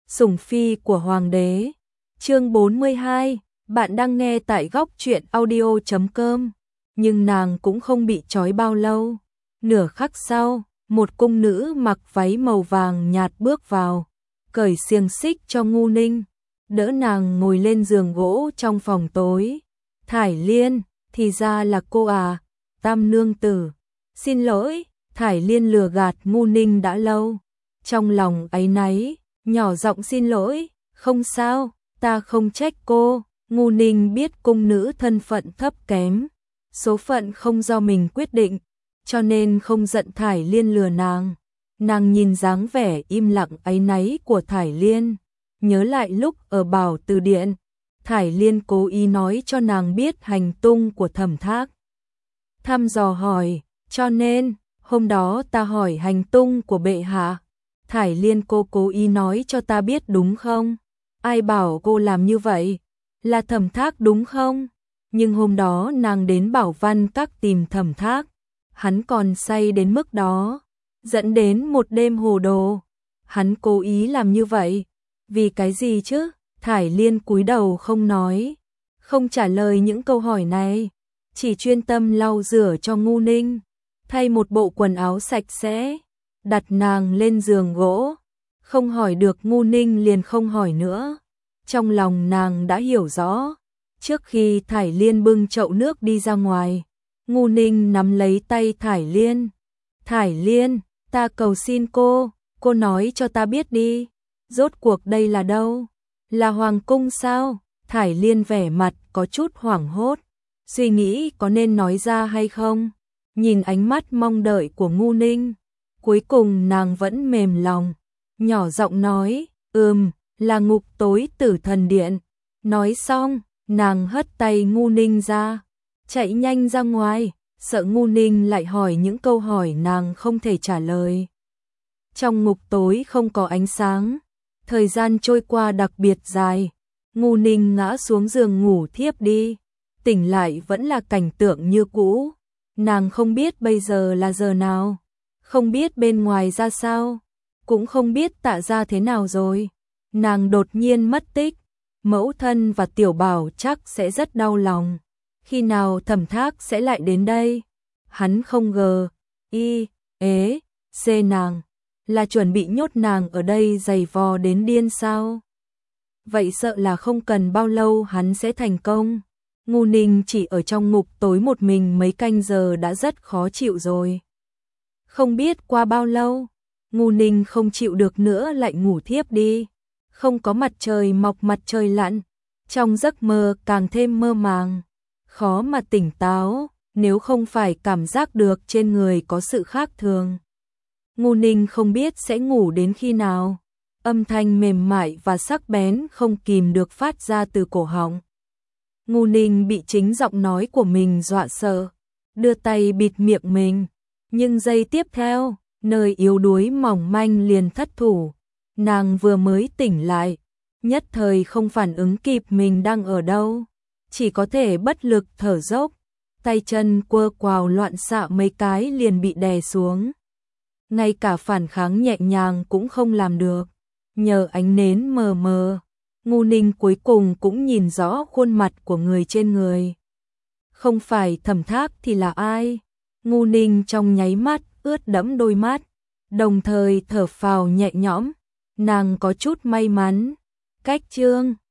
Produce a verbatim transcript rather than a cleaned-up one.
Sủng phi của hoàng đế. Chương bốn mươi hai, bạn đang nghe tại góc truyện audio chấm com. Nhưng nàng cũng không bị trói bao lâu. Nửa khắc sau, một cung nữ mặc váy màu vàng nhạt bước vào, cởi xiềng xích cho Ngu Ninh, đỡ nàng ngồi lên giường gỗ trong phòng tối. Thải Liên, thì ra là cô à, Tam nương tử. Xin lỗi, Thải Liên lừa gạt Ngu Ninh đã lâu. Trong lòng áy náy, nhỏ giọng xin lỗi, không sao, ta không trách cô. Ngu Ninh biết cung nữ thân phận thấp kém, số phận không do mình quyết định, cho nên không giận Thải Liên lừa nàng. Nàng nhìn dáng vẻ im lặng áy náy của Thải Liên, nhớ lại lúc ở Bảo Từ Điện, Thải Liên cố ý nói cho nàng biết hành tung của Thẩm Thác. Thăm dò hỏi, cho nên, hôm đó ta hỏi hành tung của bệ hạ. Thải Liên, cô cố ý nói cho ta biết đúng không? Ai bảo cô làm như vậy? Là Thẩm Thác đúng không? Nhưng hôm đó nàng đến Bảo Văn Các tìm Thẩm Thác, hắn còn say đến mức đó, dẫn đến một đêm hồ đồ. Hắn cố ý làm như vậy, vì cái gì chứ? Thải Liên cúi đầu không nói, không trả lời những câu hỏi này, chỉ chuyên tâm lau rửa cho Ngu Ninh, thay một bộ quần áo sạch sẽ, đặt nàng lên giường gỗ. Không hỏi được Ngu Ninh liền không hỏi nữa. Trong lòng nàng đã hiểu rõ. Trước khi Thải Liên bưng chậu nước đi ra ngoài, Ngu Ninh nắm lấy tay Thải Liên. Thải Liên, ta cầu xin cô, cô nói cho ta biết đi, rốt cuộc đây là đâu? Là hoàng cung sao? Thải Liên vẻ mặt có chút hoảng hốt, suy nghĩ có nên nói ra hay không. Nhìn ánh mắt mong đợi của Ngu Ninh, cuối cùng nàng vẫn mềm lòng, nhỏ giọng nói, ừm, là Ngục Tối Tử Thần Điện. Nói xong, nàng hất tay Ngu Ninh ra, chạy nhanh ra ngoài, sợ Ngu Ninh lại hỏi những câu hỏi nàng không thể trả lời. Trong ngục tối không có ánh sáng, thời gian trôi qua đặc biệt dài. Ngu Ninh ngã xuống giường ngủ thiếp đi, tỉnh lại vẫn là cảnh tượng như cũ. Nàng không biết bây giờ là giờ nào, không biết bên ngoài ra sao, cũng không biết Tạ Gia thế nào rồi. Nàng đột nhiên mất tích, mẫu thân và Tiểu Bảo chắc sẽ rất đau lòng. Khi nào Thẩm Thác sẽ lại đến đây? Hắn không gờ, y, ế, xê nàng, là chuẩn bị nhốt nàng ở đây giày vò đến điên sao? Vậy sợ là không cần bao lâu hắn sẽ thành công. Ngu Ninh chỉ ở trong ngục tối một mình mấy canh giờ đã rất khó chịu rồi. Không biết qua bao lâu, Ngu Ninh không chịu được nữa lại ngủ thiếp đi. Không có mặt trời mọc mặt trời lặn, trong giấc mơ càng thêm mơ màng, khó mà tỉnh táo, nếu không phải cảm giác được trên người có sự khác thường. Ngu Ninh không biết sẽ ngủ đến khi nào, âm thanh mềm mại và sắc bén không kìm được phát ra từ cổ họng. Ngu Ninh bị chính giọng nói của mình dọa sợ, đưa tay bịt miệng mình, nhưng giây tiếp theo, nơi yếu đuối mỏng manh liền thất thủ. Nàng vừa mới tỉnh lại, nhất thời không phản ứng kịp mình đang ở đâu, chỉ có thể bất lực thở dốc, tay chân quơ quào loạn xạ mấy cái liền bị đè xuống. Ngay cả phản kháng nhẹ nhàng cũng không làm được, nhờ ánh nến mờ mờ, Ngu Ninh cuối cùng cũng nhìn rõ khuôn mặt của người trên người. Không phải Thẩm Thác thì là ai? Ngu Ninh trong nháy mắt ướt đẫm đôi mắt, đồng thời thở phào nhẹ nhõm. Nàng có chút may mắn, cách chương